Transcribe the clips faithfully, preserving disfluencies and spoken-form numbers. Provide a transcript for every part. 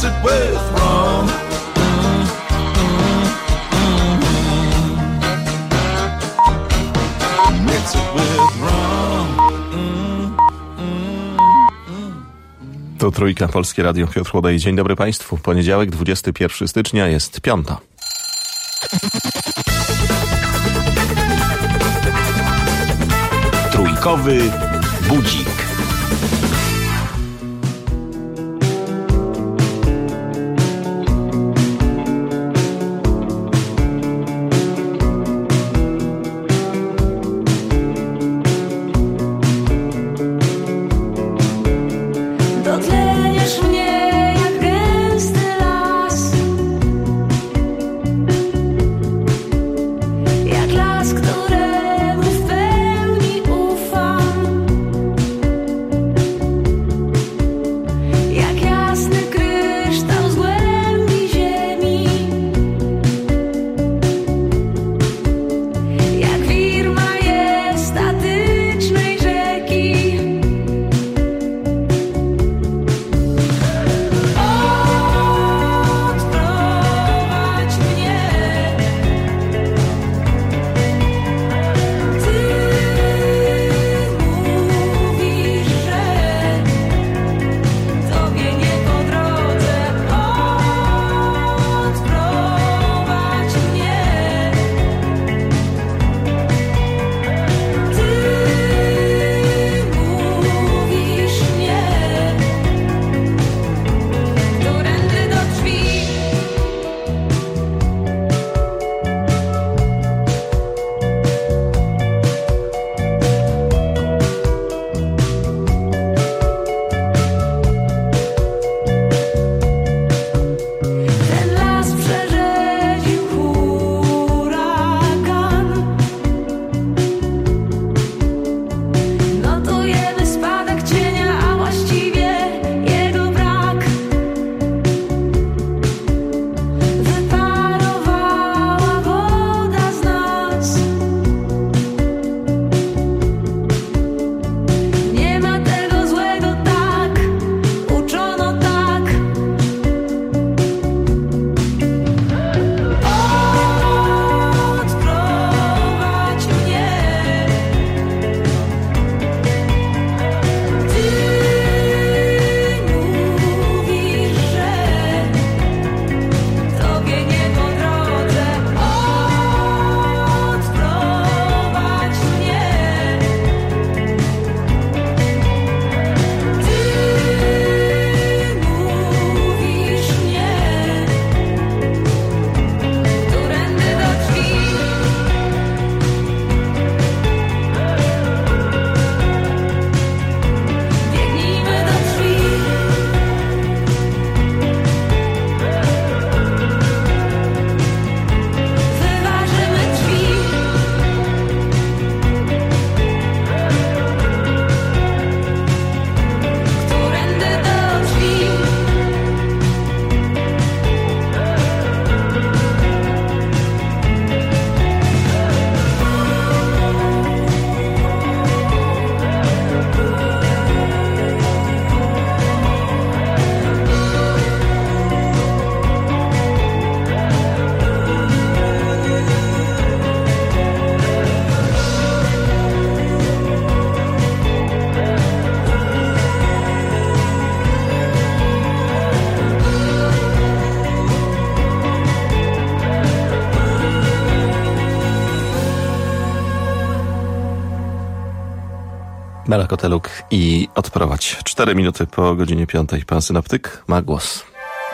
mix it with rum. Mm, mm, mm. Mix it with rum. Mm, mm, mm. To Trójka, Polskie Radio, Piotr Chłodej. Dzień dobry Państwu. Poniedziałek, dwudziestego pierwszego stycznia, jest piąta. Trójkowy budzik. Dotleniesz mnie jak gęsty las, jak las, któremu w pełni ufam, jak jasny kryształ z głębi ziemi, jak wir majestatycznej rzeki. Odprowadź mnie, Ty mówisz, że Tobie nie po drodze. Odprowadź mnie, Ty mówisz nie, którędy do drzwi. Ten las przerzedził huragan. Notujemy spadek cienia, a właściwie jego brak. Wyparowała woda z nas. Nie ma tego złego, tak uczono, tak. Odprowadź mnie, Ty mówisz, że Tobie nie po drodze. Odprowadź mnie, Ty mówisz nie, którędy do drzwi. Biegnijmy do drzwi. Wyważymy drzwi. Którędy do drzwi. Mela Koteluk i Odprowadź. Cztery minuty po godzinie piątej. Pan synoptyk ma głos.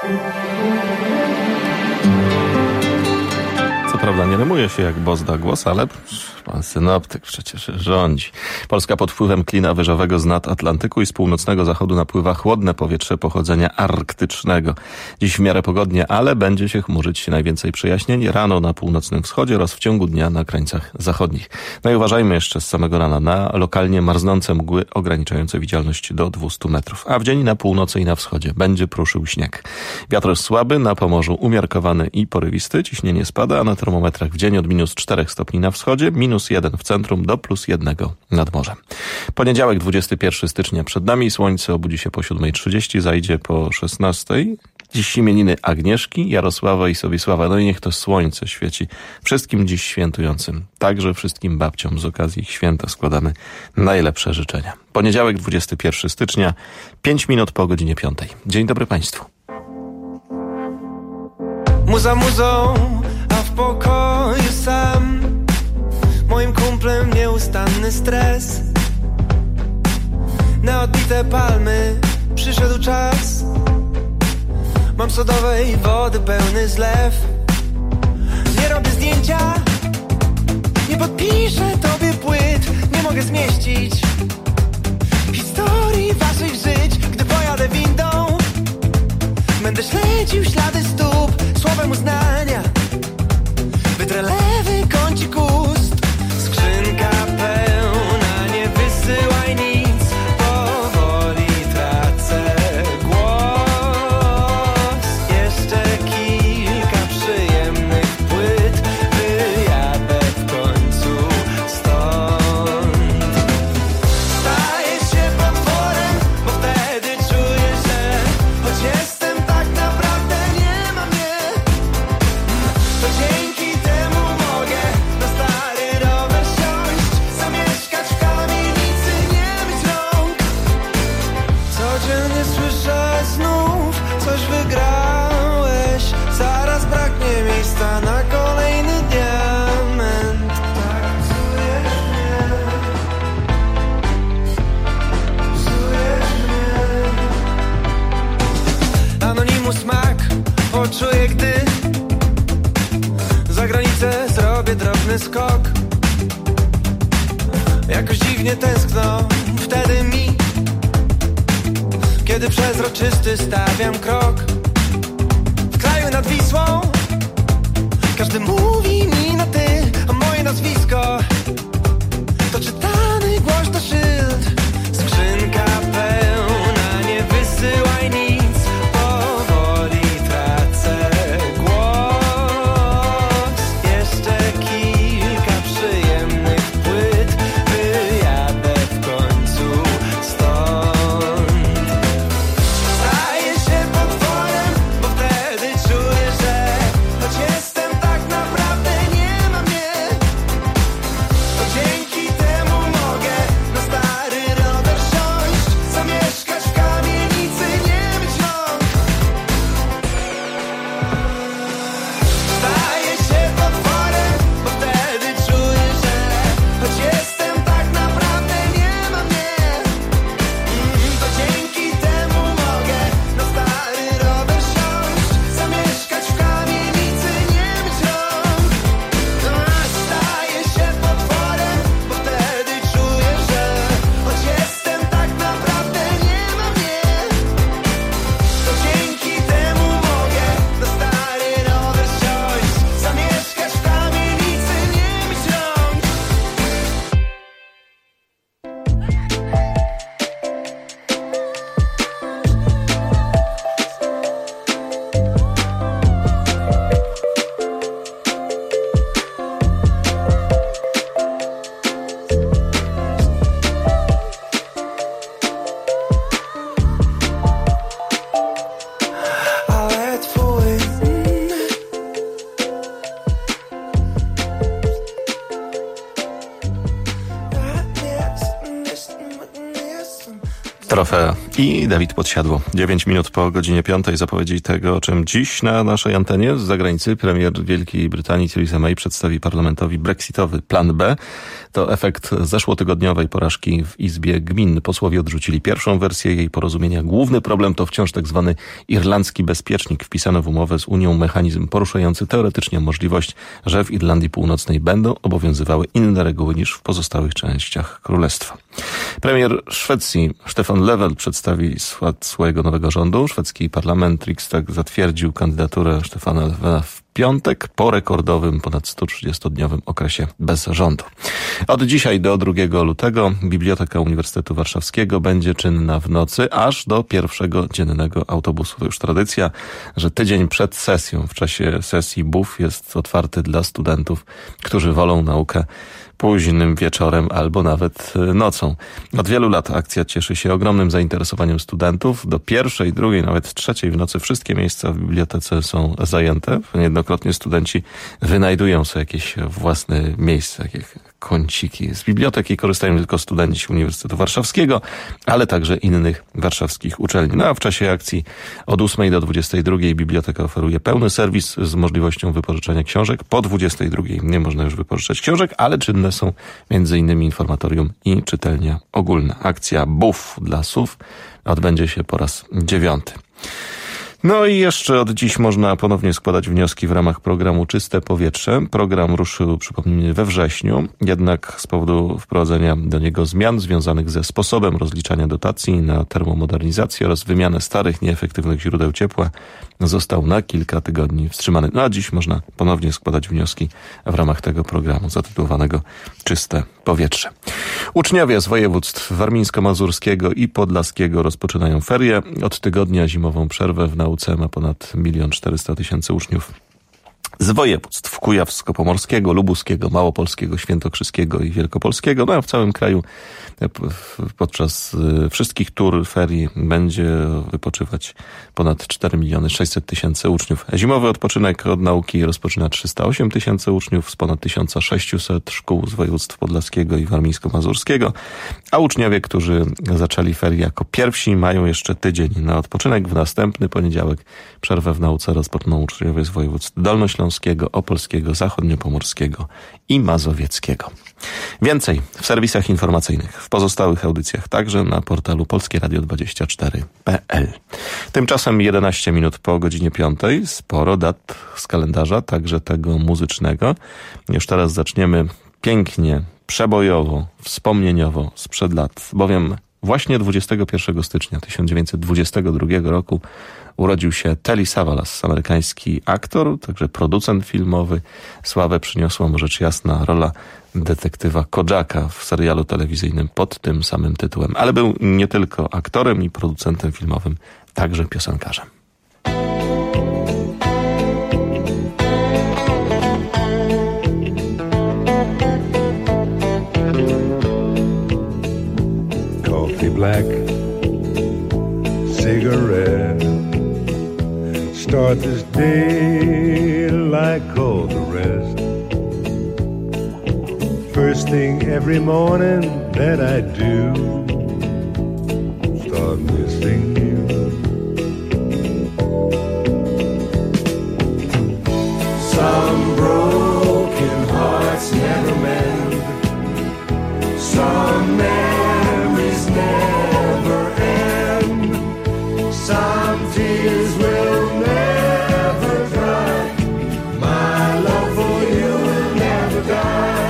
Co prawda nie rymuje się jak boss da głos, ale pan synoptyk przecież rządzi. Polska pod wpływem klina wyżowego z nad Atlantyku i z północnego zachodu napływa chłodne powietrze pochodzenia arktycznego. Dziś w miarę pogodnie, ale będzie się chmurzyć. Najwięcej przejaśnień rano na północnym wschodzie oraz w ciągu dnia na krańcach zachodnich. No i uważajmy jeszcze z samego rana na lokalnie marznące mgły ograniczające widzialność do dwieście metrów. A w dzień na północy i na wschodzie będzie pruszył śnieg. Wiatr słaby, na Pomorzu umiarkowany i porywisty. Ciśnienie spada, a na termometrach w dzień od minus czterech stopni na wschodzie, minus jeden w centrum do plus jednego nad morzem. Poniedziałek, dwudziestego pierwszego stycznia przed nami. Słońce obudzi się po siódmej trzydzieści, zajdzie po szesnastej. Dziś imieniny Agnieszki, Jarosława i Sobiesława. No i niech to słońce świeci wszystkim dziś świętującym. Także wszystkim babciom z okazji ich święta składamy najlepsze życzenia. Poniedziałek, dwudziestego pierwszego stycznia, pięć minut po godzinie piątej. Dzień dobry Państwu. Muza muzą, a w pokoju sam. Moim kumplem nieustanny stres. Na odbite palmy przyszedł czas. Mam sodowej wody pełny zlew. Nie robię zdjęcia, nie podpiszę tobie płyt. Nie mogę zmieścić historii waszych żyć. Gdy pojadę windą, będę śledził ślady stóp. Słowem uznania wytrę lewy kącik ust. Skrzynka pełna, nie wysyłaj nic. Powoli tracę głos. Jeszcze kilka przyjemnych płyt. Wyjadę w końcu stąd. Staję się potworem, bo wtedy czuję, że choć jestem tak naprawdę nie ma mnie, to dzięki temu mogę na stary rower siąść, zamieszkać w kamienicy, nie myć rąk. Codziennie słyszę znów, coś wygrałeś. Zaraz braknie miejsca na kolejny diament. Tak psujesz mnie, psujesz mnie. Anonimus smak poczuję, gdy za granicę zrobię drobny skok. Jakoś dziwnie tęskno wtedy mi, kiedy przezroczysty stawiam krok. W kraju nad Wisłą każdy mówi mi na ty, a moje nazwisko to czytany głośno szyld. Skrzynka pełna, nie wysyłaj nic. Powoli tracę głos. Jeszcze kilka przyjemnych płyt. Wyjadę w końcu stąd. Staję się potworem, bo wtedy czuję, że choć jestem tak naprawdę nie ma mnie, to dzięki temu mogę na stary rower siąść, zamieszkać w kamienicy, nie myć rąk. Staję się potworem, bo wtedy czuję, że choć jestem tak naprawdę nie ma mnie, to dzięki temu mogę na stary rower siąść, zamieszkać w kamienicy, nie myć rąk. Staję się potworem, bo wtedy czuję, że choć jestem tak naprawdę nie ma mnie, to dzięki temu mogę na stary rower siąść, zamieszkać w kamienicy, nie myć rąk. Ale twój Trofea i Dawid Podsiadło. dziewięć minut po godzinie piątej zapowiedzi tego, o czym dziś na naszej antenie z zagranicy premier Wielkiej Brytanii Theresa May przedstawi parlamentowi brexitowy plan B. To efekt zeszłotygodniowej porażki w Izbie Gmin. Posłowie odrzucili pierwszą wersję jej porozumienia. Główny problem to wciąż tak zwany irlandzki bezpiecznik, wpisany w umowę z Unią mechanizm poruszający teoretycznie możliwość, że w Irlandii Północnej będą obowiązywały inne reguły niż w pozostałych częściach królestwa. Premier Szwecji Stefan Löfven przedstawi skład swojego nowego rządu. Szwedzki parlament Riksdag zatwierdził kandydaturę Stefana Löfvena w piątek po rekordowym ponad sto trzydziestodniowym okresie bez rządu. Od dzisiaj do drugiego lutego Biblioteka Uniwersytetu Warszawskiego będzie czynna w nocy aż do pierwszego dziennego autobusu. To już tradycja, że tydzień przed sesją, w czasie sesji B U F jest otwarty dla studentów, którzy wolą naukę późnym wieczorem albo nawet nocą. Od wielu lat akcja cieszy się ogromnym zainteresowaniem studentów. Do pierwszej, drugiej, nawet trzeciej w nocy wszystkie miejsca w bibliotece są zajęte. Niejednokrotnie studenci wynajdują sobie jakieś własne miejsca, jakieś kąciki. Z biblioteki korzystają tylko studenci Uniwersytetu Warszawskiego, ale także innych warszawskich uczelni. No a w czasie akcji od ósmej do dwudziestej drugiej biblioteka oferuje pełny serwis z możliwością wypożyczenia książek. Po dwudziestej drugiej nie można już wypożyczać książek, ale czynne są między innymi informatorium i czytelnia ogólna. Akcja B U F dla S U W odbędzie się po raz dziewiąty. No i jeszcze od dziś można ponownie składać wnioski w ramach programu Czyste Powietrze. Program ruszył, przypomnijmy, we wrześniu, jednak z powodu wprowadzenia do niego zmian związanych ze sposobem rozliczania dotacji na termomodernizację oraz wymianę starych, nieefektywnych źródeł ciepła został na kilka tygodni wstrzymany. No a dziś można ponownie składać wnioski w ramach tego programu zatytułowanego Czyste Powietrze. Uczniowie z województw warmińsko-mazurskiego i podlaskiego rozpoczynają ferie. Od tygodnia zimową przerwę w nauce ma ponad milion czterysta tysięcy uczniów z województw kujawsko-pomorskiego, lubuskiego, małopolskiego, świętokrzyskiego i wielkopolskiego. No a w całym kraju podczas wszystkich tur ferii będzie wypoczywać ponad cztery miliony sześćset tysięcy uczniów. Zimowy odpoczynek od nauki rozpoczyna trzysta osiem tysięcy uczniów z ponad tysiąc sześćset szkół z województw podlaskiego i warmińsko-mazurskiego, a uczniowie, którzy zaczęli ferie jako pierwsi, mają jeszcze tydzień na odpoczynek. W następny poniedziałek przerwę w nauce rozpoczną uczniowie z województw dolnośląskiego, opolskiego, zachodniopomorskiego i mazowieckiego. Więcej w serwisach informacyjnych, w pozostałych audycjach, także na portalu polskie radio dwadzieścia cztery kropka p l. Tymczasem jedenaście minut po godzinie piątej, sporo dat z kalendarza, także tego muzycznego. Już teraz zaczniemy pięknie, przebojowo, wspomnieniowo sprzed lat, bowiem właśnie dwudziestego pierwszego stycznia tysiąc dziewięćset dwudziestego drugiego roku urodził się Telly Savalas, amerykański aktor, także producent filmowy. Sławę przyniosła mu rzecz jasna rola detektywa Kojaka w serialu telewizyjnym pod tym samym tytułem. Ale był nie tylko aktorem i producentem filmowym, także piosenkarzem. Coffee black, cigarette. Start this day like all the rest. First thing every morning that I do, start missing you. Some broken hearts never mend. Some memories never end. Some tears will never dry. My love for you will never die.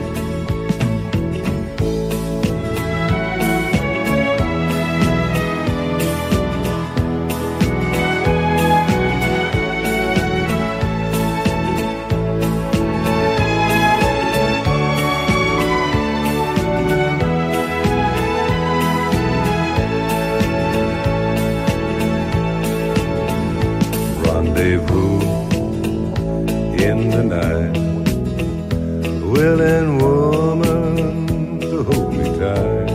Rendezvous in the night, willing woman to hold me tight,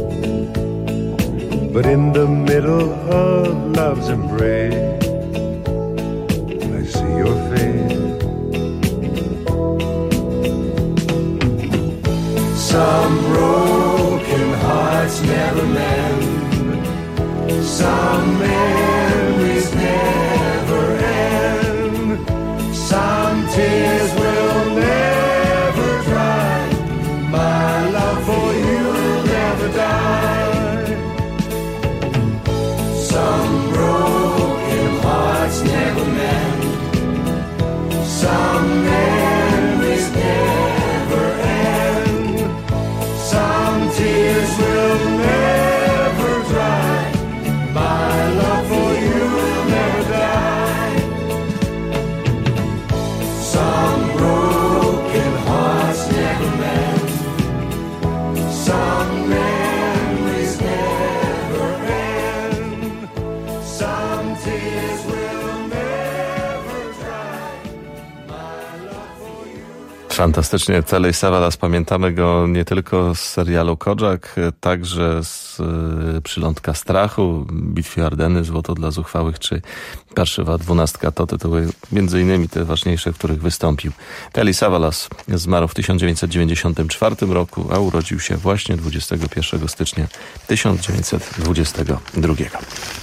but in the middle of love's embrace, I see your face. Some broken hearts never mend. Some memories never end. Some tears will never dry. My love for you will never die. Some broken Fantastycznie. Telly Savalas, pamiętamy go nie tylko z serialu Kojak, także z y, Przylądka strachu, Bitwy Ardeny, Złoto dla zuchwałych, czy Parszywa dwunastka. To tytuły między innymi te ważniejsze, w których wystąpił. Telly Savalas zmarł w tysiąc dziewięćset dziewięćdziesiątym czwartym roku, a urodził się właśnie dwudziestego pierwszego stycznia tysiąc dziewięćset dwudziestego drugiego.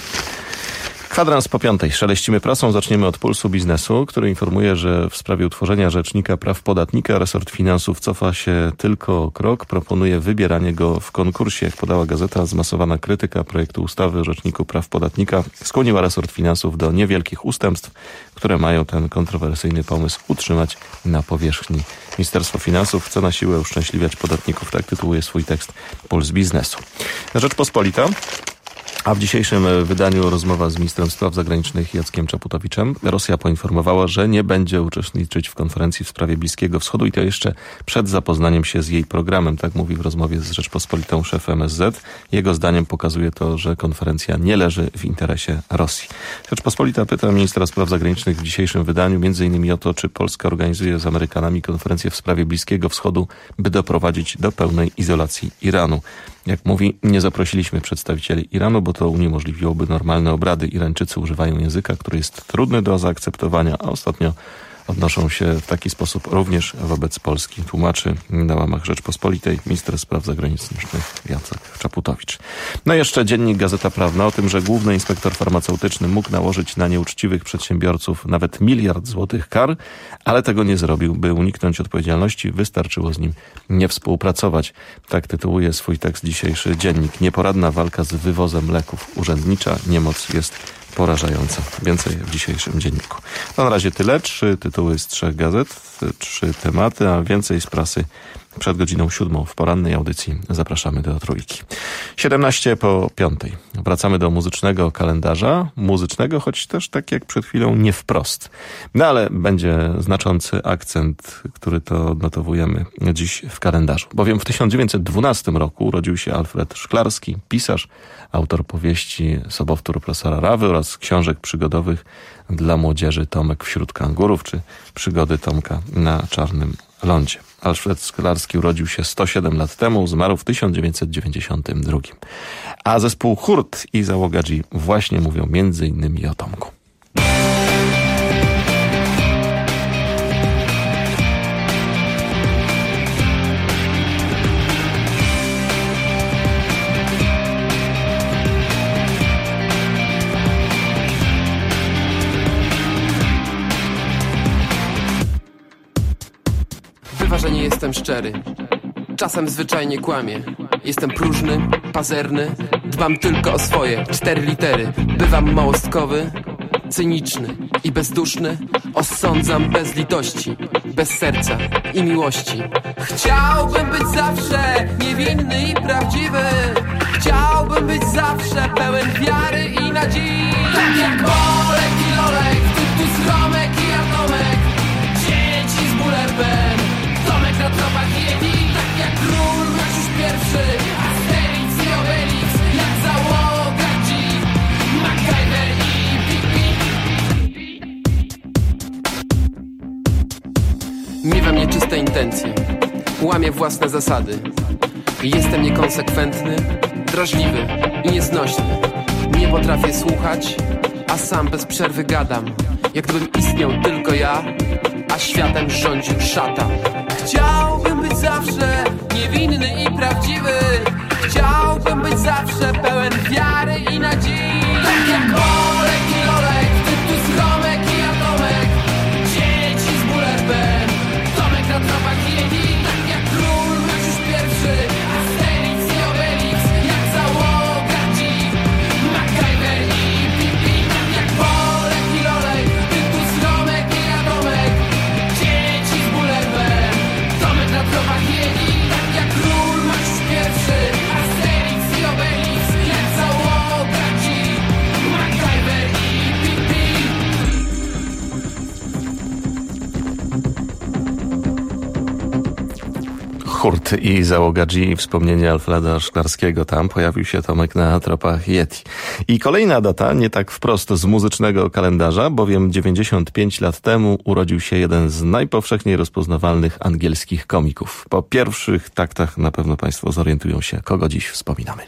Kwadrans po piątej. Szeleścimy prasą. Zaczniemy od Pulsu Biznesu, który informuje, że w sprawie utworzenia Rzecznika Praw Podatnika resort finansów cofa się tylko o krok. Proponuje wybieranie go w konkursie. Jak podała gazeta, zmasowana krytyka projektu ustawy o Rzeczniku Praw Podatnika skłoniła resort finansów do niewielkich ustępstw, które mają ten kontrowersyjny pomysł utrzymać na powierzchni. Ministerstwo Finansów chce na siłę uszczęśliwiać podatników. Tak tytułuje swój tekst Puls Biznesu. Rzeczpospolita. A w dzisiejszym wydaniu rozmowa z ministrem spraw zagranicznych Jackiem Czaputowiczem. Rosja poinformowała, że nie będzie uczestniczyć w konferencji w sprawie Bliskiego Wschodu i to jeszcze przed zapoznaniem się z jej programem. Tak mówi w rozmowie z Rzeczpospolitą szef M S Z. Jego zdaniem pokazuje to, że konferencja nie leży w interesie Rosji. Rzeczpospolita pyta ministra spraw zagranicznych w dzisiejszym wydaniu między innymi o to, czy Polska organizuje z Amerykanami konferencję w sprawie Bliskiego Wschodu, by doprowadzić do pełnej izolacji Iranu. Jak mówi, nie zaprosiliśmy przedstawicieli Iranu, bo to uniemożliwiłoby normalne obrady. Irańczycy używają języka, który jest trudny do zaakceptowania, a ostatnio odnoszą się w taki sposób również wobec Polski. Tłumaczy na łamach Rzeczpospolitej minister spraw zagranicznych Jacek Czaputowicz. No i jeszcze dziennik Gazeta Prawna o tym, że główny inspektor farmaceutyczny mógł nałożyć na nieuczciwych przedsiębiorców nawet miliard złotych kar, ale tego nie zrobił. By uniknąć odpowiedzialności, wystarczyło z nim nie współpracować. Tak tytułuje swój tekst dzisiejszy dziennik. Nieporadna walka z wywozem leków. Urzędnicza niemoc jest porażająca. Więcej w dzisiejszym dzienniku. To na razie tyle. Trzy tytuły z trzech gazet, trzy tematy, a więcej z prasy przed godziną siódmą w porannej audycji. Zapraszamy do trójki. siedemnaście po piątej. Wracamy do muzycznego kalendarza. Muzycznego, choć też tak jak przed chwilą nie wprost. No ale będzie znaczący akcent, który to odnotowujemy dziś w kalendarzu. Bowiem w tysiąc dziewięćset dwunastym roku urodził się Alfred Szklarski, pisarz, autor powieści Sobowtór profesora Rawy oraz książek przygodowych dla młodzieży Tomek wśród kangurów czy Przygody Tomka na Czarnym Lądzie. Alfred Szklarski urodził się sto siedem lat temu, zmarł w tysiąc dziewięćset dziewięćdziesiątym drugim. A zespół Hurt i załoga G właśnie mówią między innymi o Tomku. Bywa, że nie jestem szczery. Czasem zwyczajnie kłamię. Jestem próżny, pazerny. Dbam tylko o swoje cztery litery. Bywam małostkowy, cyniczny i bezduszny. Osądzam bez litości, bez serca i miłości. Chciałbym być zawsze niewinny i prawdziwy. Chciałbym być zawsze pełen wiary i nadziei. Tak jak Bolek i Lolek, Tytus, Romek i Atomek. Dzieci z bulerbem, Tomek na tropach Yeti. Tak jak król Maciuś pierwszy, Asterix i Obelix. Jak załoga G, MacGyver i Pipi. Miewam nieczyste intencje, łamię własne zasady. Jestem niekonsekwentny, drażliwy i nieznośny. Nie potrafię słuchać, a sam bez przerwy gadam. Jak gdybym istniał tylko ja, a światem rządził szatan. Chciałbym być zawsze niewinny i prawdziwy. Chciałbym być zawsze pełen wiary i nadziei. Tak jak Bolek i Lolek, Tytus, Romek i Atomek. Dzieci z bulerbem, Tomek na tropach Yeti. Tak jak król Maciuś pierwszy, Asterix i Obelix. Jak załoga G, MacGyver i Pipi. Tak jak Bolek i Lolek, Tytus, Romek i Atomek. Dzieci z bulerbem, Tomek na tropach Yeti. Tak jak król Maciuś pierwszy, Asterix i Obelix. Jak Hurt i załoga G, wspomnienie Alfreda Szklarskiego. Tam pojawił się Tomek na tropach Yeti. I kolejna data, nie tak wprost z muzycznego kalendarza, bowiem dziewięćdziesiąt pięć lat temu urodził się jeden z najpowszechniej rozpoznawalnych angielskich komików. Po pierwszych taktach na pewno Państwo zorientują się, kogo dziś wspominamy.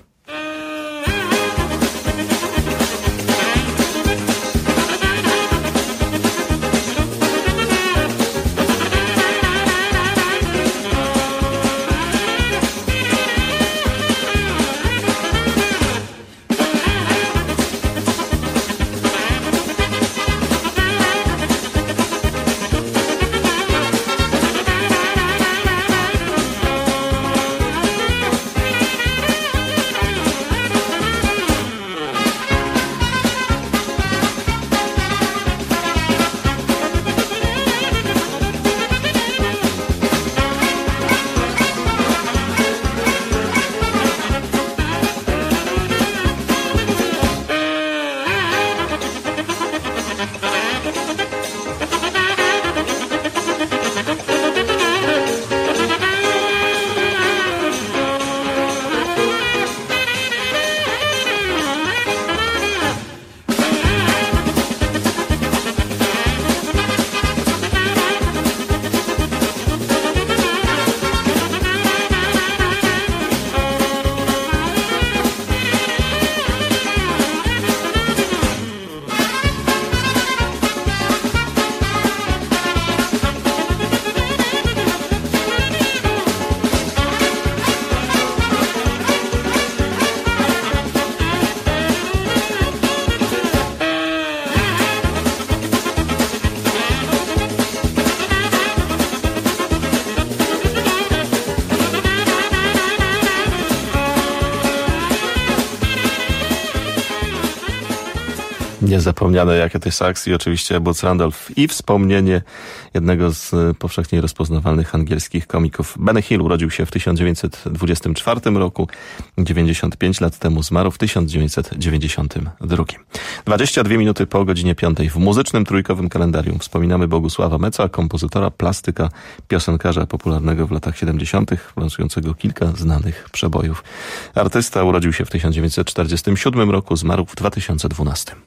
Niezapomniane jakie to saks i oczywiście Boots Randolph i wspomnienie jednego z powszechnie rozpoznawalnych angielskich komików. Benny Hill urodził się w tysiąc dziewięćset dwudziestym czwartym roku, dziewięćdziesiąt pięć lat temu zmarł w tysiąc dziewięćset dziewięćdziesiątym drugim. dwadzieścia dwie minuty po godzinie piątej. W muzycznym trójkowym kalendarium wspominamy Bogusława Meca, kompozytora, plastyka, piosenkarza popularnego w latach siedemdziesiątych, lansującego kilka znanych przebojów. Artysta urodził się w tysiąc dziewięćset czterdziestym siódmym roku, zmarł w dwa tysiące dwunastym.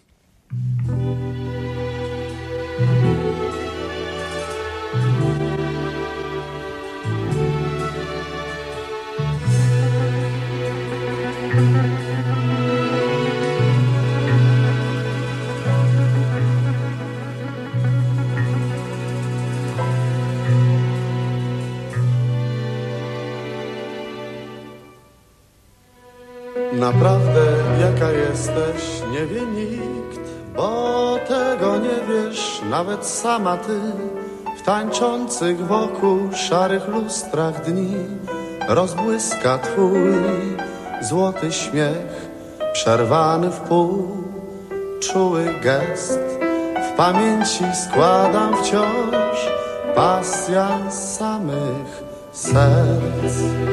Naprawdę jaka jesteś, nie wie nikt, bo tego nie wiesz nawet sama ty. W tańczących wokół szarych lustrach dni rozbłyska twój złoty śmiech, przerwany w pół, czuły gest. W pamięci składam wciąż pasja samych serc.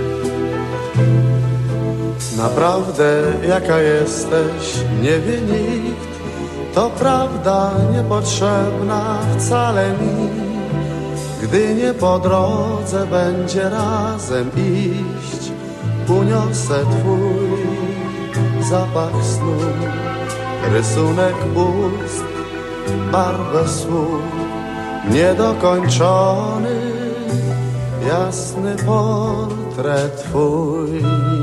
Naprawdę jaka jesteś, nie wie nikt, to prawda niepotrzebna wcale mi. Gdy nie po drodze będzie razem iść, uniosę twój zapach snu, rysunek ust, barwę słów, niedokończony, jasny portret twój.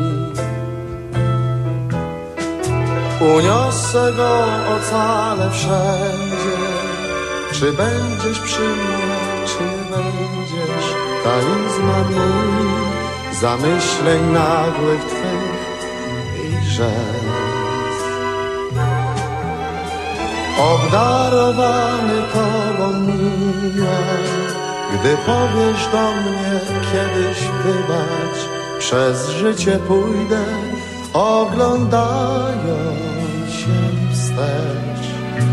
Uniosę go ocale wszędzie. Czy będziesz przy mnie, czy nie będziesz? Talizman mój zamyśleń nagłych twych i żez. Obdarowany tobą miła, gdy powiesz do mnie kiedyś wybacz, przez życie pójdę, oglądając się wstecz.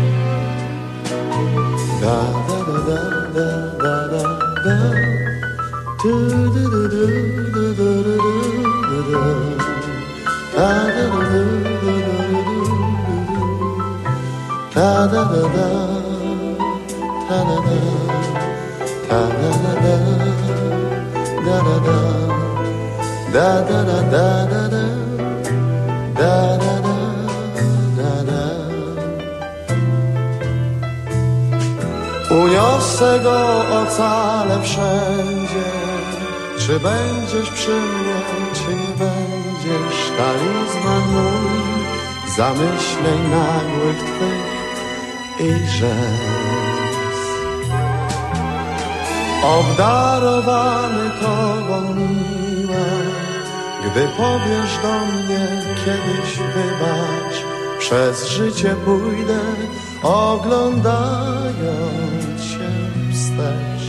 Da da da da da da da. Tu du du du du du du du du. Da da da da da da da da. Da da da da da da da da da da da. Da da da da da da, da da da da da. Uniosę go ocalę wszędzie. Czy będziesz przy mnie, czy nie będziesz? Talizman mój zamyśleń nagłych twych i rzec. Obdarowany tobą miła, gdy powiesz do mnie kiedyś wybacz, przez życie pójdę, oglądając się wstecz.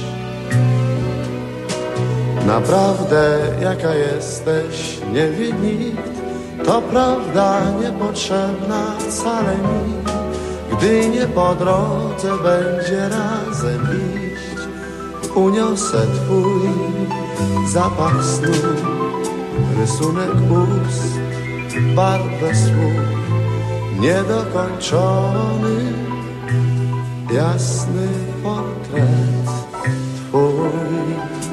Naprawdę jaka jesteś, nie wie nikt, to prawda niepotrzebna wcale mi. Gdy nie po drodze będzie razem iść, uniosę twój zapach snu, rysunek ust, barwę słów, niedokończony, jasny portret twój.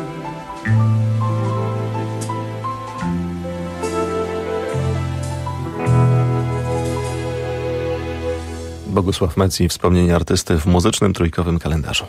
Bogusław Mec i wspomnienie artysty w muzycznym trójkowym kalendarzu.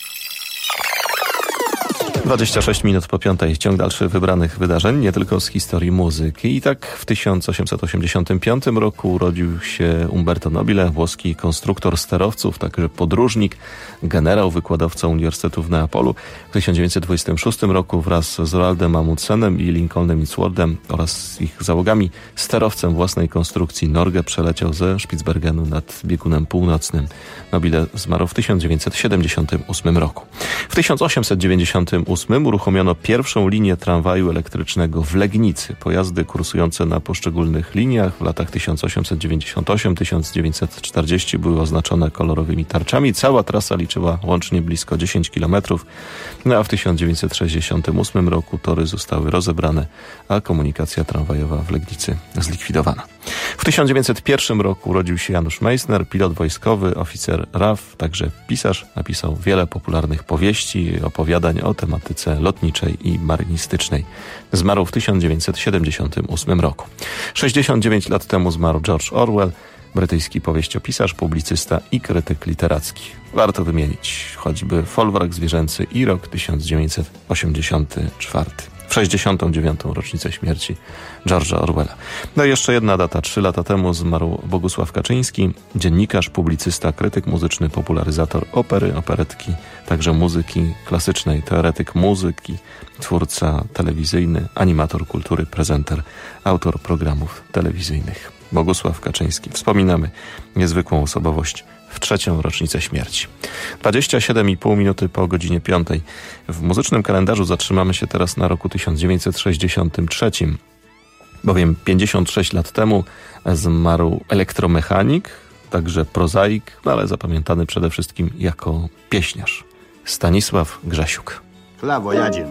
dwadzieścia sześć minut po piątej. Ciąg dalszy wybranych wydarzeń, nie tylko z historii muzyki. I tak w tysiąc osiemset osiemdziesiątym piątym roku urodził się Umberto Nobile, włoski konstruktor sterowców, także podróżnik, generał, wykładowca Uniwersytetu w Neapolu. W tysiąc dziewięćset dwudziestym szóstym roku wraz z Roaldem Amundsenem i Lincolnem Eastwardem oraz ich załogami sterowcem własnej konstrukcji Norge przeleciał ze Spitsbergenu nad biegunem północnym. Nobile zmarł w tysiąc dziewięćset siedemdziesiątym ósmym roku. W tysiąc osiemset dziewięćdziesiątym ósmym uruchomiono pierwszą linię tramwaju elektrycznego w Legnicy. Pojazdy kursujące na poszczególnych liniach w latach tysiąc osiemset dziewięćdziesiątym ósmym do tysiąc dziewięćset czterdziestego były oznaczone kolorowymi tarczami. Cała trasa liczyła łącznie blisko dziesięć kilometrów, no a w tysiąc dziewięćset sześćdziesiątym ósmym roku tory zostały rozebrane, a komunikacja tramwajowa w Legnicy zlikwidowana. W tysiąc dziewięćset pierwszym roku urodził się Janusz Meissner, pilot wojskowy, oficer R A F, także pisarz. Napisał wiele popularnych powieści i opowiadań o tematyce lotniczej i marynistycznej. Zmarł w tysiąc dziewięćset siedemdziesiątym ósmym roku. sześćdziesiąt dziewięć lat temu zmarł George Orwell, brytyjski powieściopisarz, publicysta i krytyk literacki. Warto wymienić choćby Folwark zwierzęcy i rok tysiąc dziewięćset osiemdziesiąty czwarty. W sześćdziesiątą dziewiątą rocznicę śmierci George'a Orwella. No i jeszcze jedna data. Trzy lata temu zmarł Bogusław Kaczyński, dziennikarz, publicysta, krytyk muzyczny, popularyzator opery, operetki, także muzyki klasycznej, teoretyk muzyki, twórca telewizyjny, animator kultury, prezenter, autor programów telewizyjnych. Bogusław Kaczyński. Wspominamy niezwykłą osobowość w trzecią rocznicę śmierci. dwadzieścia siedem i pół minuty po godzinie piątej. W muzycznym kalendarzu zatrzymamy się teraz na roku tysiąc dziewięćset sześćdziesiątym trzecim, bowiem pięćdziesiąt sześć lat temu zmarł elektromechanik, także prozaik, no ale zapamiętany przede wszystkim jako pieśniarz. Stanisław Grzesiuk. Klawojadzie.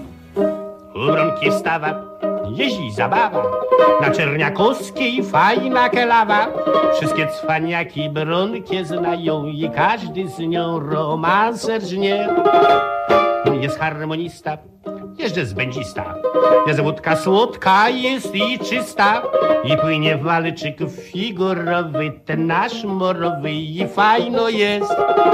U bronki wstawa, jeździ zabawa, na Czerniakowskiej fajna kelawa. Wszystkie cwaniaki bronkie znają i każdy z nią romanser żnie. Jest harmonista, jeżdżę z będzista, jest wódka słodka, jest i czysta. I płynie w walczyk figurowy, ten nasz morowy i fajno jest.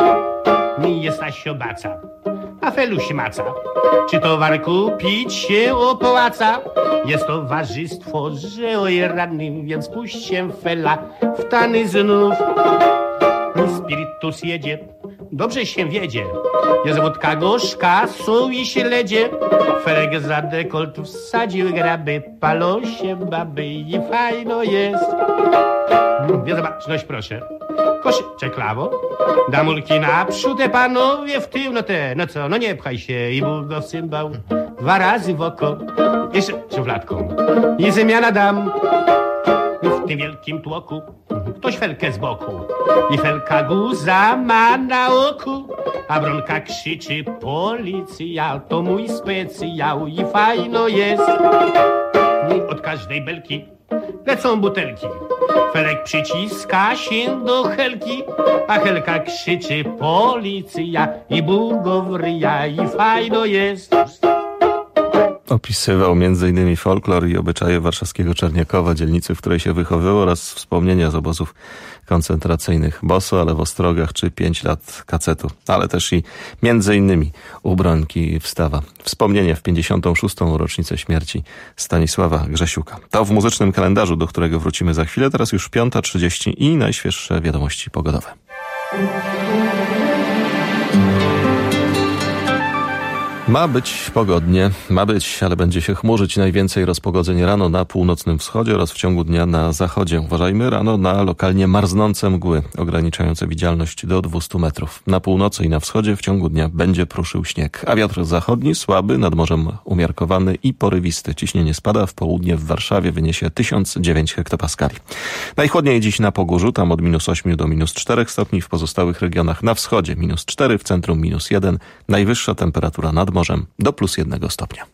Jest Asiobaca, a Feluś maca, czy towar kupić się opłaca? Jest towarzystwo, że oj rannym, więc puść się Fela w tany znów. Spirytus jedzie, dobrze się wiedzie, jest wódka gorzka, są i śledzie. Felek za dekolt wsadził graby, palą się baby i fajno jest. Wie zobaczność proszę, koszy klawo, damulki naprzód, te panowie w tył, no te, no co, no nie pchaj się i bulgo w cymbał, dwa razy w oko, jeszcze szufladką i zmiana dam. W tym wielkim tłoku ktoś felkę z boku i felka guza ma na oku, a bronka krzyczy policja, to mój specjał i fajno jest. Od każdej belki lecą butelki, felek przyciska się do helki, a helka krzyczy policja i bugo wryja i fajno jest. Opisywał między innymi folklor i obyczaje warszawskiego Czerniakowa, dzielnicy, w której się wychowywał, oraz wspomnienia z obozów koncentracyjnych Boso, ale w Ostrogach, czy pięć lat kacetu, ale też i między innymi u Brońki Wstawa. Wspomnienie w pięćdziesiątą szóstą rocznicę śmierci Stanisława Grzesiuka. To w muzycznym kalendarzu, do którego wrócimy za chwilę. Teraz już piąta trzydzieści i najświeższe wiadomości pogodowe. Ma być pogodnie, ma być, ale będzie się chmurzyć. Najwięcej rozpogodzeń rano na północnym wschodzie oraz w ciągu dnia na zachodzie. Uważajmy rano na lokalnie marznące mgły, ograniczające widzialność do dwieście metrów. Na północy i na wschodzie w ciągu dnia będzie pruszył śnieg, a wiatr zachodni słaby, nad morzem umiarkowany i porywisty. Ciśnienie spada, w południe w Warszawie wyniesie tysiąc dziewięć hektopaskali. Najchłodniej dziś na Pogórzu, tam od minus ośmiu do minus czterech stopni, w pozostałych regionach na wschodzie minus cztery, w centrum minus jeden. Najwyższa temperatura nad morzem do plus jednego stopnia.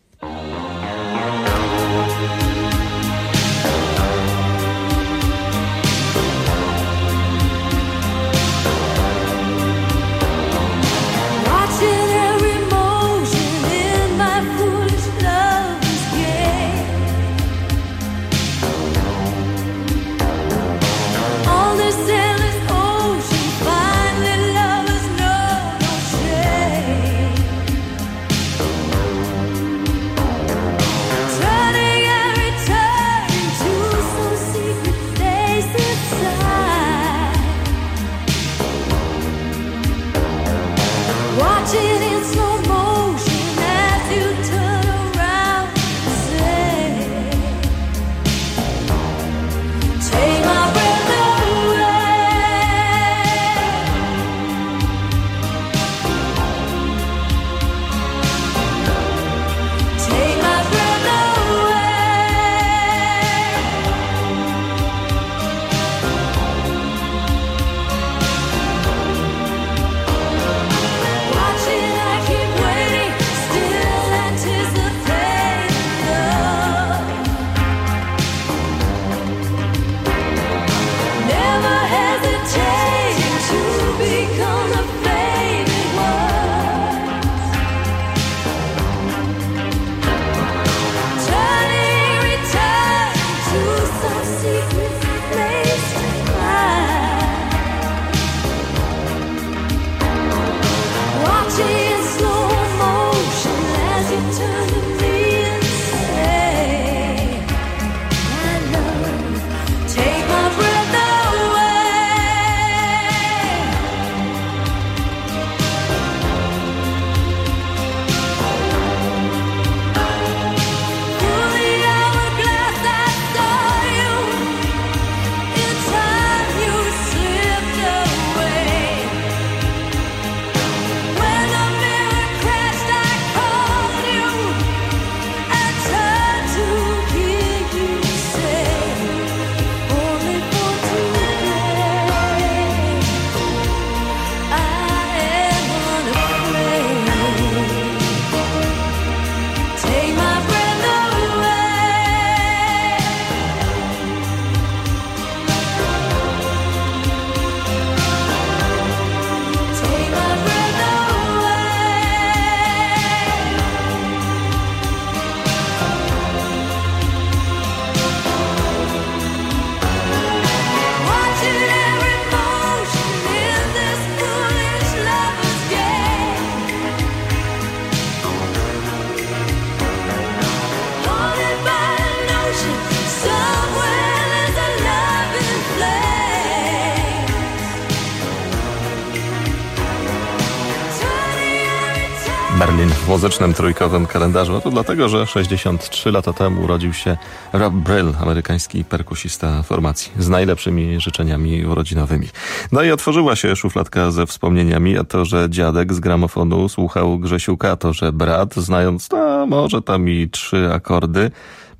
Berlin w muzycznym trójkowym kalendarzu. A to dlatego, że sześćdziesiąt trzy lata temu urodził się Rob Brill, amerykański perkusista formacji, z najlepszymi życzeniami urodzinowymi. No i otworzyła się szufladka ze wspomnieniami, a to, że dziadek z gramofonu słuchał Grzesiuka, a to, że brat, znając no, może tam i trzy akordy,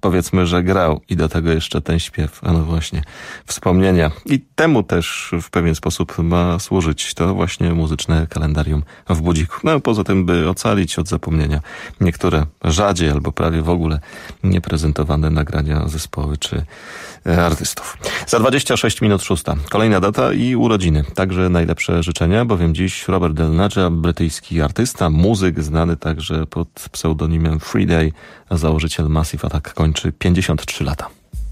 powiedzmy, że grał i do tego jeszcze ten śpiew, a no właśnie, wspomnienia. I temu też w pewien sposób ma służyć to właśnie muzyczne kalendarium w Budziku. No poza tym, by ocalić od zapomnienia niektóre rzadziej albo prawie w ogóle nieprezentowane nagrania zespoły czy artystów. Za dwadzieścia sześć minut szósta. Kolejna data i urodziny. Także najlepsze życzenia, bowiem dziś Robert Del Naja, brytyjski artysta, muzyk znany także pod pseudonimem Free Day, a założyciel Massive Attack kończy pięćdziesiąt trzy lata.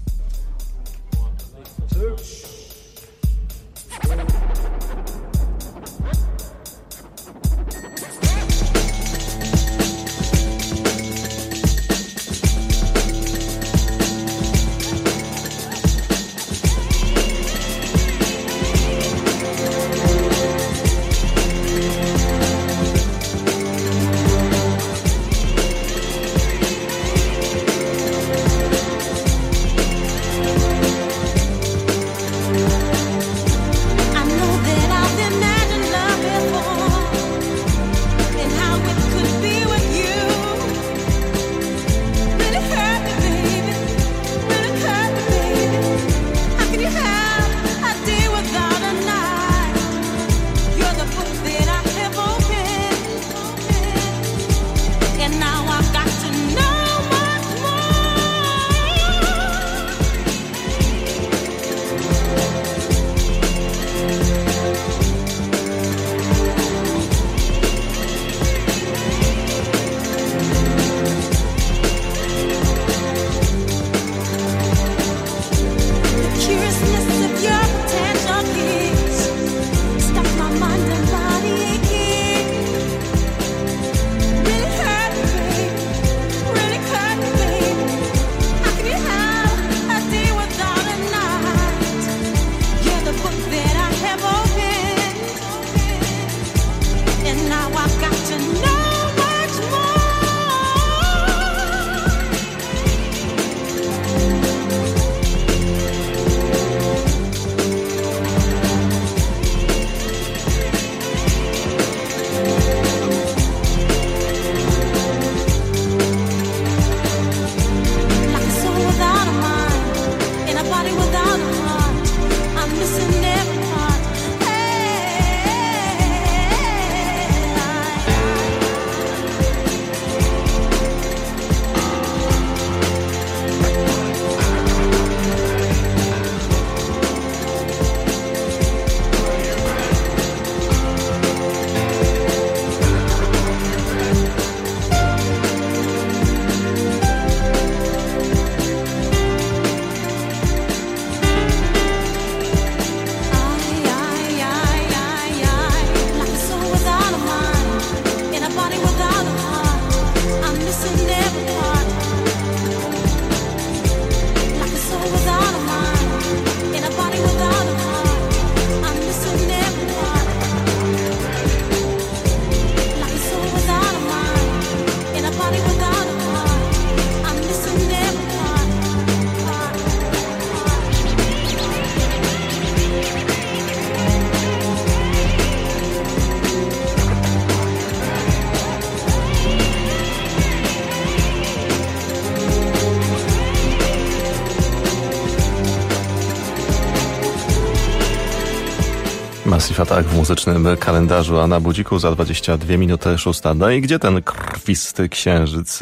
Massive Attack w muzycznym kalendarzu, a na Budziku za dwadzieścia dwie minuty szósta. No i gdzie ten krwisty księżyc?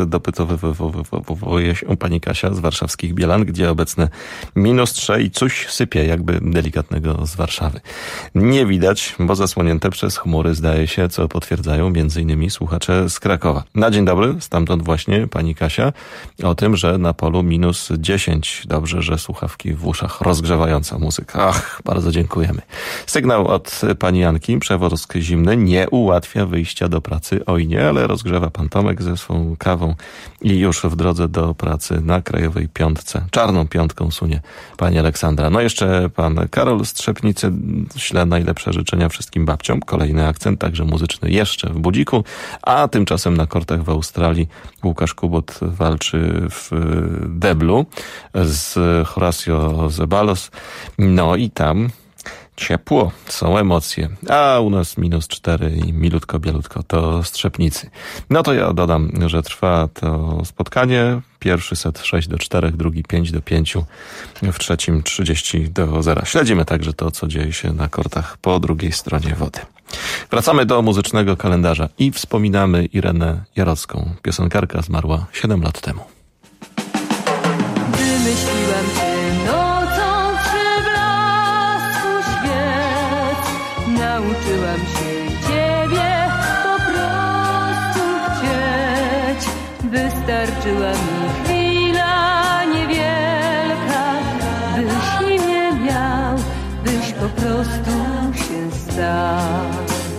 Dopytowuje się pani Kasia z warszawskich Bielan, gdzie obecne minus trzy i coś sypie, jakby delikatnego z Warszawy. Nie widać, bo zasłonięte przez chmury, zdaje się, co potwierdzają między innymi słuchacze z Krakowa. Na dzień dobry, stamtąd właśnie pani Kasia o tym, że na polu minus dziesięć. Dobrze, że słuchawki w uszach, rozgrzewająca muzyka. Ach, bardzo dziękujemy. Sygnał od pani Janki, przewosk zimny nie ułatwia wyjścia do pracy. Oj nie, ale rozgrzewa pan Tomek ze swą kawą i już w drodze do pracy na Krajowej Piątce. Czarną piątką sunie pani Aleksandra. No jeszcze pan Karol z Trzepnicy śle najlepsze życzenia wszystkim babciom. Kolejny akcent, także muzyczny jeszcze w Budziku, a tymczasem na kortach w Australii Łukasz Kubot walczy w deblu z Horacio Zeballos. No i tam Ciepło, są emocje, a u nas minus cztery i milutko, bielutko to Strzepnicy. No to ja dodam, że trwa to spotkanie. Pierwszy set sześć do czterech, drugi pięć do pięciu, w trzecim trzydzieści do zera. Śledzimy także to, co dzieje się na kortach po drugiej stronie wody. Wracamy do muzycznego kalendarza i wspominamy Irenę Jarocką. Piosenkarka zmarła siedem lat temu. Wymyśliłam cię nocą przy blasku świec. Nauczyłam się ciebie po prostu chcieć. Wystarczyła mi chwila niewielka, byś imię miał, byś po prostu się stał.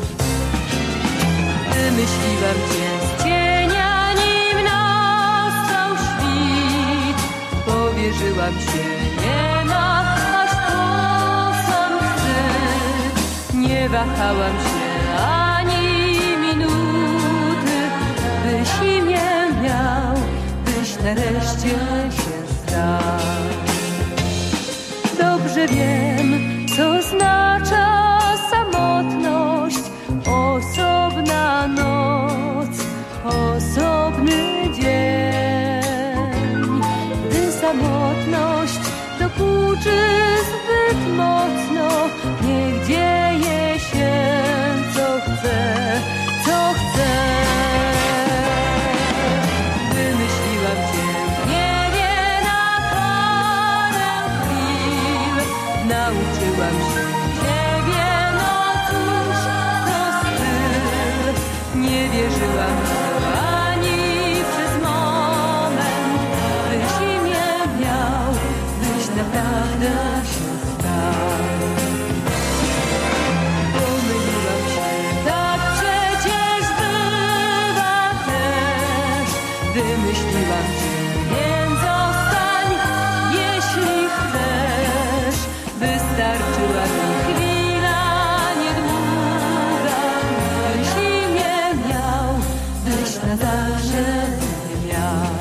Wymyśliłam cię z cienia, nim nastał świt. Powierzyłam się niema, aż po sam wstyd. Nie wahałam się ani minuty, byś imię miał, byś nareszcie się stał. Dobrze wiem, co oznacza samotność, osobna noc, osobny dzień. Gdy samotność dokuczy zbyt mocno, niech dzieje się co chce, co chce. Wymyśliłam cię w niebie na parę chwil, nauczyłam się ciebie, no cóż to styl. Nie wierzyłam w to ani przez moment, byś imię miał, byś naprawdę się stał. Pomyliłam się, tak przecież bywa też. Wymyśliłam cię, więc zostań, jeśli chcesz. Wystarczyła mi chwila niedługa, byś imię miał, byś na zawsze nie miał.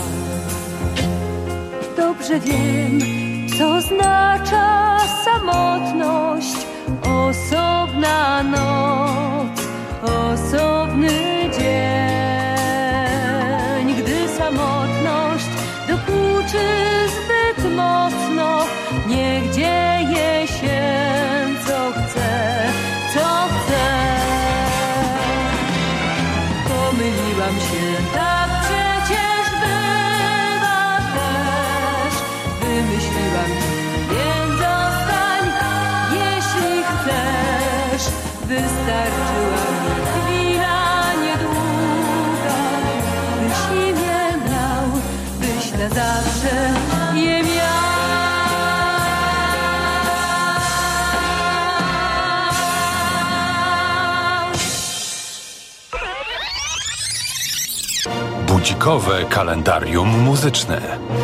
Dobrze wiem, co oznacza samotność, osobna noc, osobny dzień. Gdy samotność dokuczy zbyt mocno, niech dzieje się co chce, co chce. Pomyliłam się, tak przecież bywa też. Wymyśliłam cię, więc zostań, jeśli chcesz. Wystarczyła mi chwila niedługa, byś imię miał, byś na zawsze je miał. Budzikowe kalendarium muzyczne.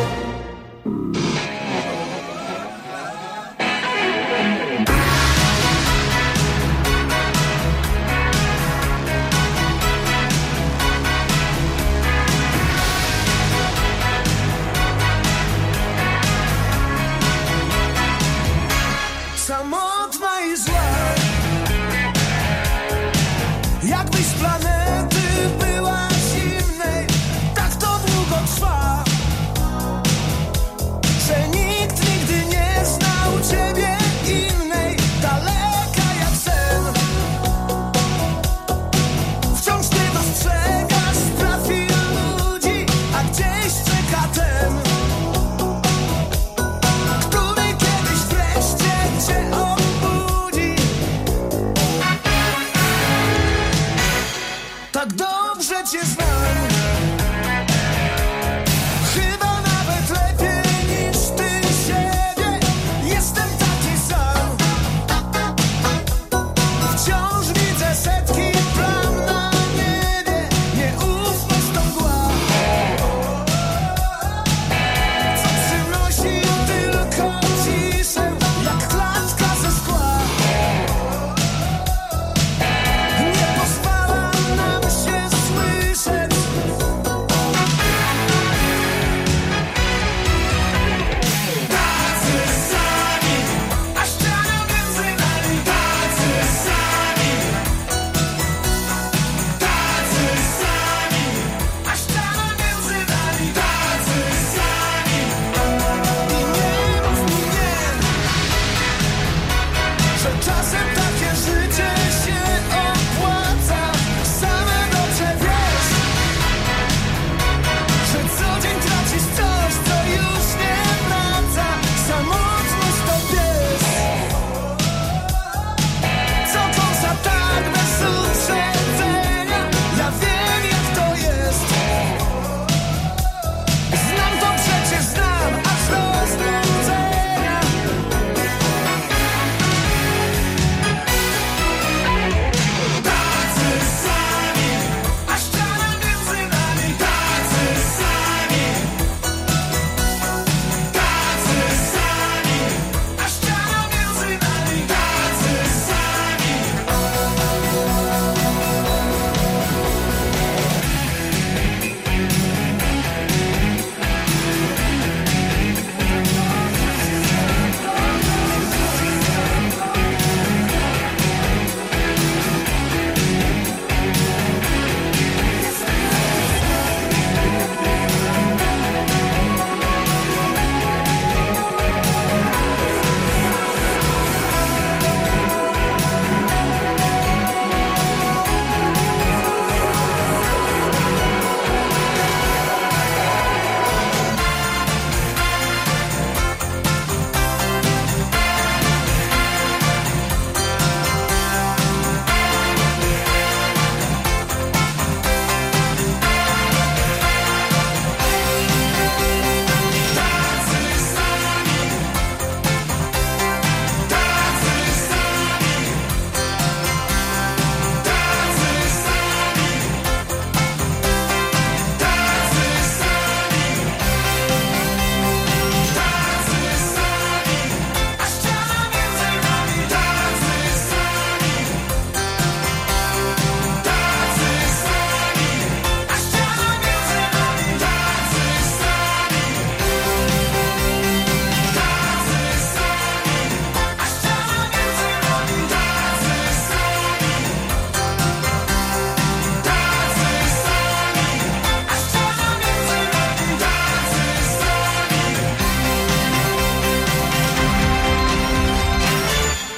Samotna i zła, jakbyś z planety była zimnej. Tak to długo trwa, że nikt nigdy nie znał ciebie innej. Daleka jak sen, wciąż ty dostrzegasz profil ludzi, a gdzieś czeka ten, który kiedyś wreszcie cię obudzi. Tak dobrze cię znam, chyba nawet lepiej niż ty siebie. Jestem taki sam, wciąż widzę setki plam na niebie. Nieufność to mgła, co przynosi tylko ciszę, jak klatka ze szkła. Nie pozwala nam się słyszeć.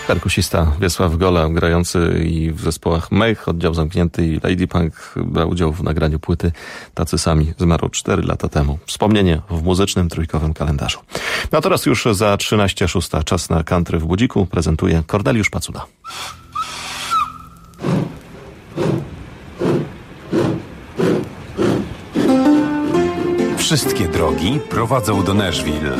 Perkusista Wiesław Gola, grający i w zespołach Mech, Oddział Zamknięty i Lady Punk, brał udział w nagraniu płyty Tacy Sami. Zmarł cztery lata temu. Wspomnienie w muzycznym trójkowym kalendarzu. No a teraz już za trzynaście szósta. Czas na country w Budziku. Prezentuje Korneliusz Pacuda. Wszystkie drogi prowadzą do Nashville.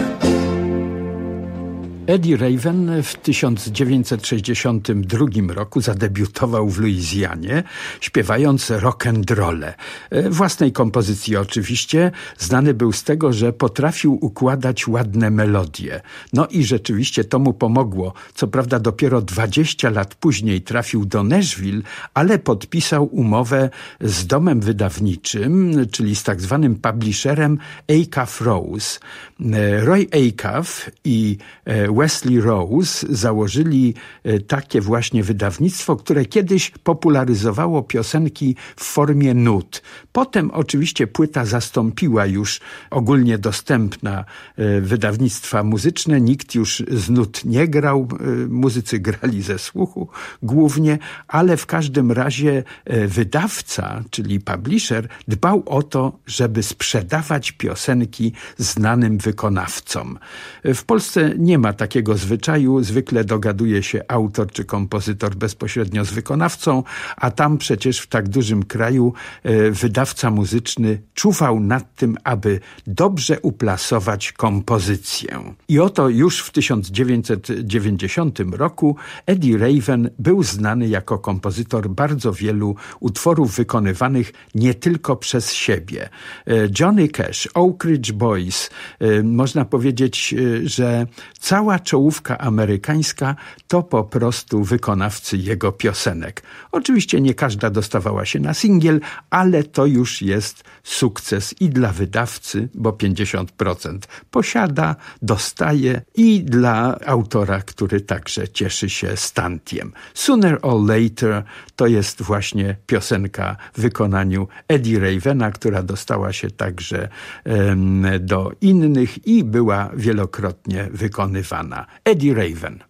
Eddie Raven w tysiąc dziewięćset sześćdziesiątym drugim roku zadebiutował w Luizjanie, śpiewając rock'n'rolle. Własnej kompozycji oczywiście. Znany był z tego, że potrafił układać ładne melodie. No i rzeczywiście to mu pomogło. Co prawda dopiero dwadzieścia lat później trafił do Nashville, ale podpisał umowę z domem wydawniczym, czyli z tak zwanym publisherem Acuff Rose. Roy Acuff i Wesley Rose założyli takie właśnie wydawnictwo, które kiedyś popularyzowało piosenki w formie nut. Potem oczywiście płyta zastąpiła już ogólnie dostępne wydawnictwa muzyczne. Nikt już z nut nie grał, muzycy grali ze słuchu głównie, ale w każdym razie wydawca, czyli publisher, dbał o to, żeby sprzedawać piosenki znanym wykonawcom. W Polsce nie ma takiego zwyczaju. Zwykle dogaduje się autor czy kompozytor bezpośrednio z wykonawcą, a tam przecież w tak dużym kraju e, wydawca muzyczny czuwał nad tym, aby dobrze uplasować kompozycję. I oto już w tysiąc dziewięćset dziewięćdziesiątym roku Eddie Raven był znany jako kompozytor bardzo wielu utworów wykonywanych nie tylko przez siebie. E, Johnny Cash, Oak Ridge Boys, e, można powiedzieć, e, że cała czołówka amerykańska to po prostu wykonawcy jego piosenek. Oczywiście nie każda dostawała się na singiel, ale to już jest sukces i dla wydawcy, bo pięćdziesiąt procent posiada, dostaje, i dla autora, który także cieszy się stantiem. Sooner or Later to jest właśnie piosenka w wykonaniu Eddie Ravena, która dostała się także um, do innych i była wielokrotnie wykonywana. Eddie Raven.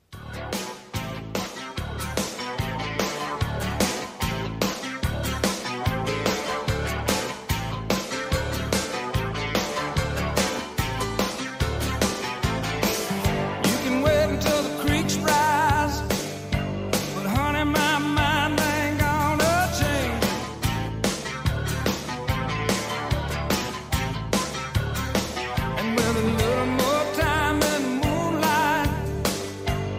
And with a little more time and moonlight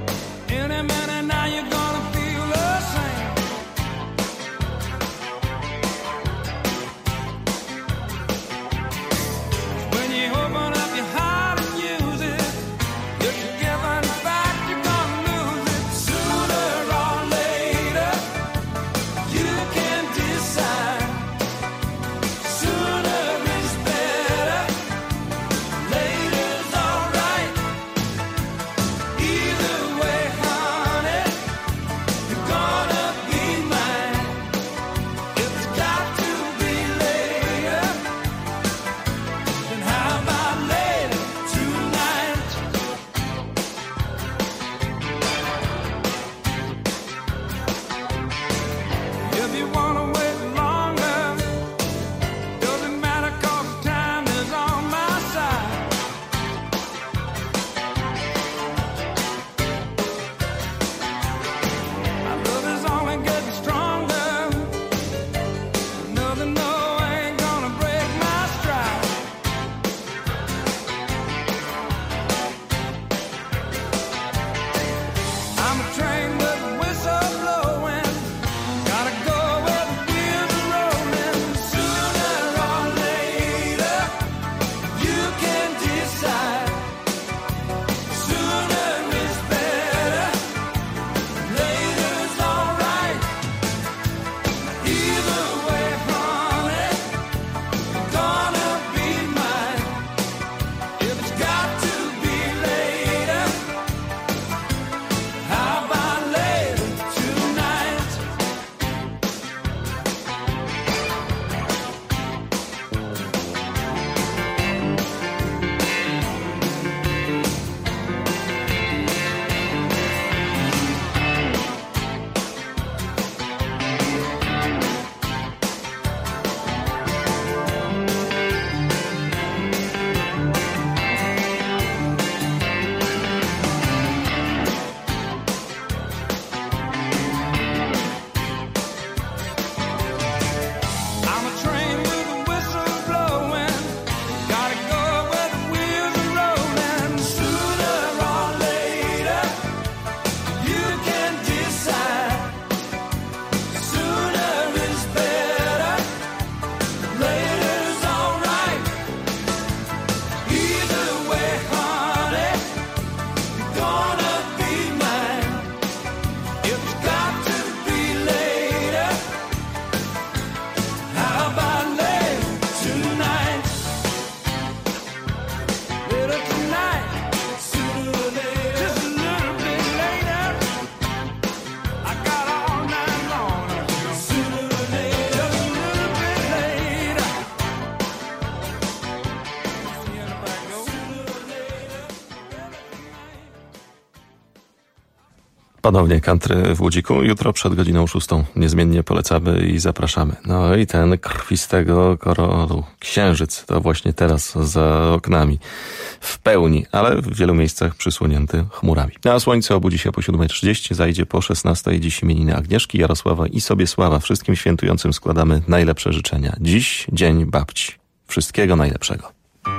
Ponownie country w Łudziku. Jutro przed godziną szóstą niezmiennie polecamy i zapraszamy. No i ten krwistego koloru księżyc to właśnie teraz za oknami. W pełni, ale w wielu miejscach przysłonięty chmurami. A słońce obudzi się po siódma trzydzieści, zajdzie po szesnastej. Dziś imieniny Agnieszki, Jarosława i Sobiesława. Wszystkim świętującym składamy najlepsze życzenia. Dziś dzień babci. Wszystkiego najlepszego.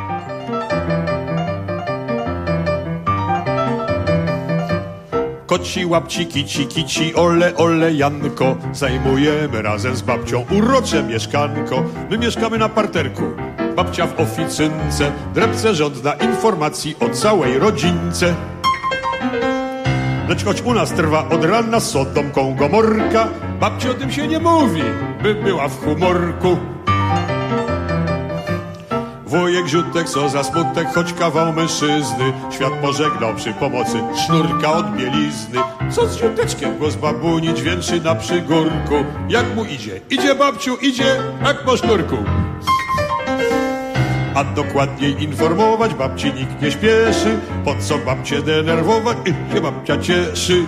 Koci, łapci, kici, kici, ole, ole, Janko. Zajmujemy razem z babcią urocze mieszkanko. My mieszkamy na parterku, babcia w oficynce. Drepce żądna informacji o całej rodzince. Lecz choć u nas trwa od rana Sodomką Gomorka, babci o tym się nie mówi, by była w humorku. Wujek Ziutek, co za smutek, choć kawał mężczyzny, świat pożegnał przy pomocy sznurka od bielizny. Co z Ziuteczkiem, głos babuni dźwięczy na przygórku. Jak mu idzie? Idzie, babciu, idzie, jak po sznurku. A dokładniej informować babci nikt nie śpieszy. Po co babcię denerwować, i się babcia cieszy.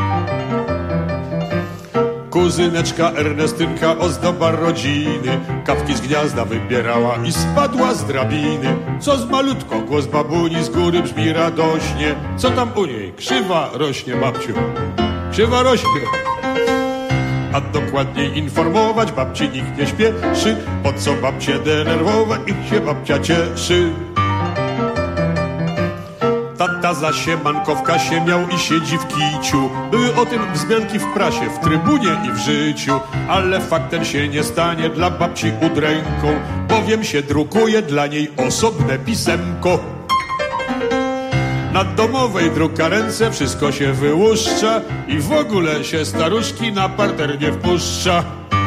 Kuzyneczka Ernestynka, ozdoba rodziny, kawki z gniazda wybierała i spadła z drabiny. Co z malutko, głos babuni z góry brzmi radośnie. Co tam u niej? Krzywa rośnie, babciu, krzywa rośnie. A dokładniej informować babci nikt nie śpieszy. Po co babcię denerwować, i się babcia cieszy. Tata za siemanko w kasie miał i siedzi w kiciu. Były o tym wzmianki w prasie, w trybunie i w życiu. Ale fakt ten się nie stanie dla babci udręką, bowiem się drukuje dla niej osobne pisemko. Na domowej drukarence wszystko się wyłuszcza i w ogóle się staruszki na parter nie wpuszcza.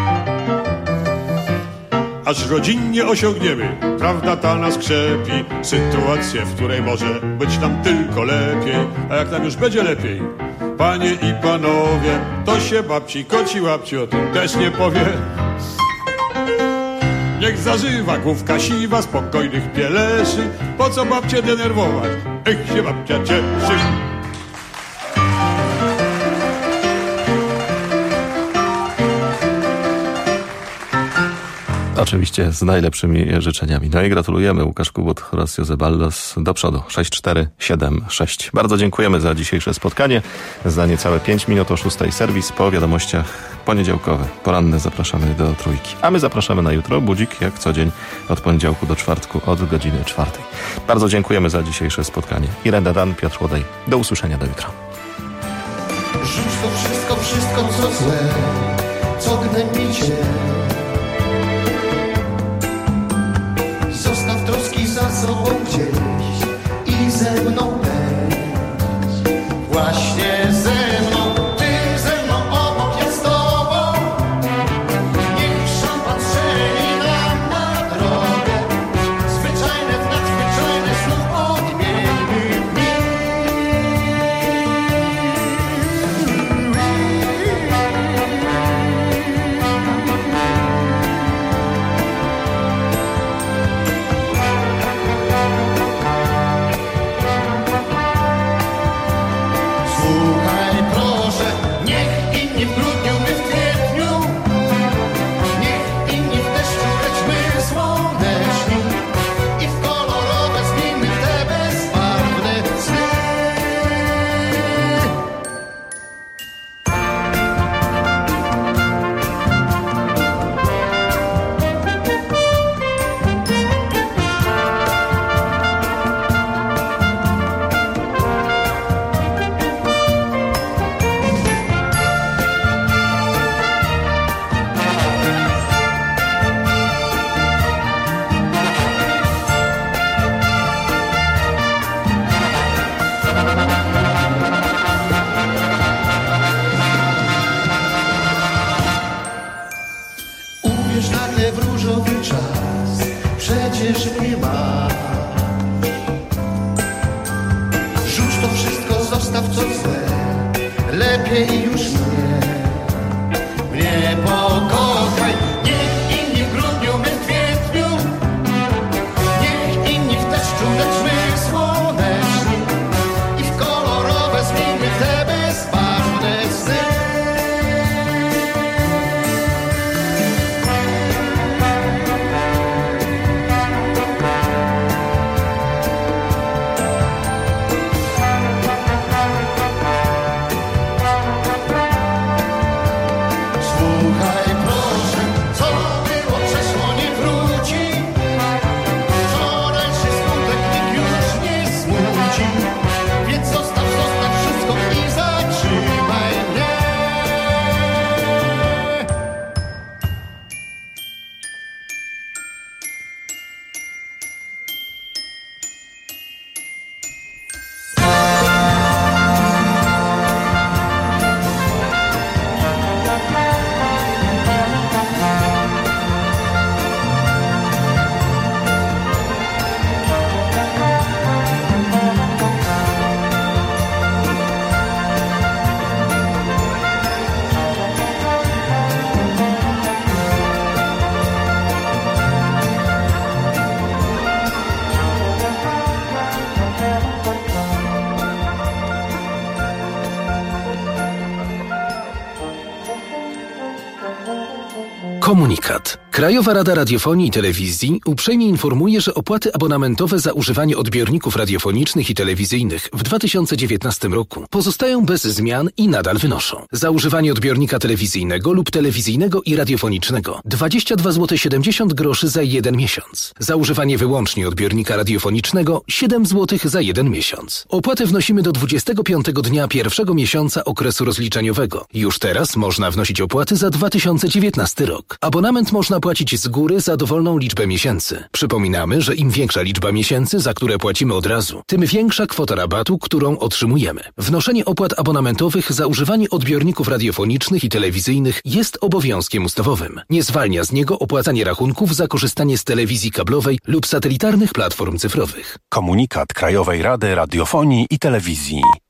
Aż rodzinnie osiągniemy, prawda ta nas krzepi, sytuację, w której może być nam tylko lepiej. A jak nam już będzie lepiej, panie i panowie, to się babci koci łapci o tym też nie powie. Niech zażywa główka siwa spokojnych pieleszy. Po co babcię denerwować, ech się babcia cieszy. Oczywiście z najlepszymi życzeniami. No i gratulujemy. Łukasz Kubot, Horacio Zeballos. Do przodu. sześć cztery siedem sześć. Bardzo dziękujemy za dzisiejsze spotkanie. Za niecałe pięć minut o szóstej serwis. Po wiadomościach poniedziałkowe. Poranne zapraszamy do trójki. A my zapraszamy na jutro. Budzik jak co dzień od poniedziałku do czwartku od godziny czwartej. Bardzo dziękujemy za dzisiejsze spotkanie. Irena Dan, Piotr Łodej. Do usłyszenia do jutra. Rzuć to wszystko, wszystko co złe, co gnębi cię. Zostaw troski za sobą gdzieś i ze mną będź. Właśnie ze mną, ty ze mną, obok ja z tobą. Niech szampan strzeli nam na drogę. Zwyczajne w nadzwyczajne znów odmienimy dni. Lepiej już nie, mnie pokochaj. Niech inni w grudniu, my w kwietniu. Niech inni w deszczu, lecz my słoneczni. I w kolorowe zmieńmy te bezbarwne Komunikat. Krajowa Rada Radiofonii i Telewizji uprzejmie informuje, że opłaty abonamentowe za używanie odbiorników radiofonicznych i telewizyjnych w dwa tysiące dziewiętnastym roku pozostają bez zmian i nadal wynoszą. Za używanie odbiornika telewizyjnego lub telewizyjnego i radiofonicznego dwadzieścia dwa złote siedemdziesiąt groszy za jeden miesiąc. Za używanie wyłącznie odbiornika radiofonicznego siedem złotych za jeden miesiąc. Opłatę wnosimy do dwudziestego piątego dnia pierwszego miesiąca okresu rozliczeniowego. Już teraz można wnosić opłaty za dwa tysiące dziewiętnasty rok. Abonament można płacić z góry za dowolną liczbę miesięcy. Przypominamy, że im większa liczba miesięcy, za które płacimy od razu, tym większa kwota rabatu, którą otrzymujemy. Wnoszenie opłat abonamentowych za używanie odbiorników radiofonicznych i telewizyjnych jest obowiązkiem ustawowym. Nie zwalnia z niego opłacanie rachunków za korzystanie z telewizji kablowej lub satelitarnych platform cyfrowych. Komunikat Krajowej Rady Radiofonii i Telewizji.